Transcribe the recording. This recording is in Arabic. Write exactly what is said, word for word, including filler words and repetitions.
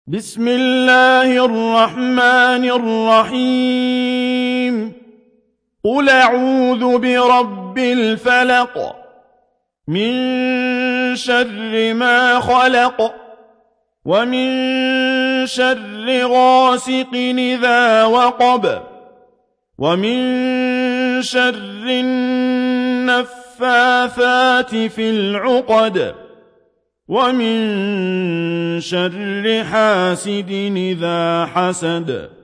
بسم الله الرحمن الرحيم قل أعوذ برب الفلق من شر ما خلق ومن شر غاسق إذا وقب ومن شر النفاثات في العقد ومن شر حاسد إذا حسد